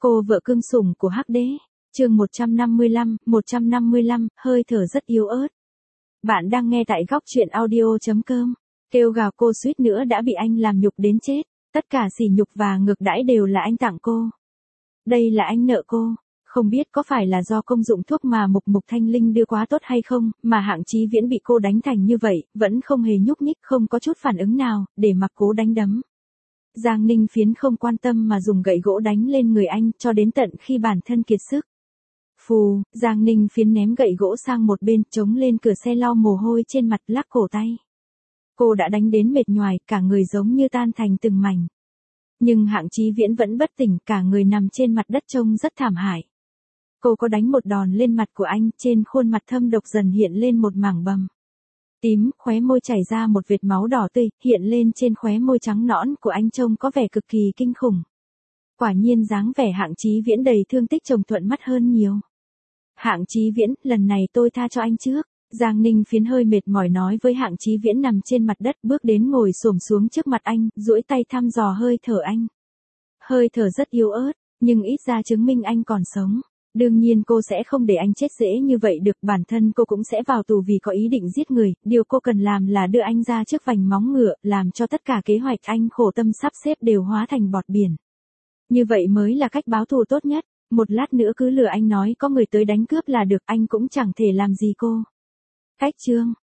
Cô vợ cưng sủng của Hắc Đế. Chương 155, hơi thở rất yếu ớt. Bạn đang nghe tại góc truyện audio.com. Kêu gào cô suýt nữa đã bị anh làm nhục đến chết, tất cả sỉ nhục và ngược đãi đều là anh tặng cô. Đây là anh nợ cô, không biết có phải là do công dụng thuốc mà Mục Thanh Linh đưa quá tốt hay không, mà Hạng Chí Viễn bị cô đánh thành như vậy, vẫn không hề nhúc nhích, không có chút phản ứng nào, để mặc cố đánh đấm. Giang Ninh Phiến không quan tâm mà dùng gậy gỗ đánh lên người anh, cho đến tận khi bản thân kiệt sức. Phù, Giang Ninh Phiến ném gậy gỗ sang một bên, chống lên cửa xe lau mồ hôi trên mặt, lắc cổ tay. Cô đã đánh đến mệt nhoài, cả người giống như tan thành từng mảnh. Nhưng Hạng Chí Viễn vẫn bất tỉnh, cả người nằm trên mặt đất trông rất thảm hại. Cô có đánh một đòn lên mặt của anh, trên khuôn mặt thâm độc dần hiện lên một mảng bầm tím, khóe môi chảy ra một vệt máu đỏ tươi, hiện lên trên khóe môi trắng nõn của anh trông có vẻ cực kỳ kinh khủng. Quả nhiên dáng vẻ Hạng Chí Viễn đầy thương tích trông thuận mắt hơn nhiều. Hạng Chí Viễn, lần này tôi tha cho anh trước. Giang Ninh Phiến hơi mệt mỏi nói với Hạng Chí Viễn nằm trên mặt đất, bước đến ngồi xổm xuống trước mặt anh, duỗi tay thăm dò hơi thở anh. Hơi thở rất yếu ớt, nhưng ít ra chứng minh anh còn sống. Đương nhiên cô sẽ không để anh chết dễ như vậy được, bản thân cô cũng sẽ vào tù vì có ý định giết người, điều cô cần làm là đưa anh ra trước vành móng ngựa, làm cho tất cả kế hoạch anh khổ tâm sắp xếp đều hóa thành bọt biển. Như vậy mới là cách báo thù tốt nhất, một lát nữa cứ lừa anh nói có người tới đánh cướp là được, anh cũng chẳng thể làm gì cô. Cách chương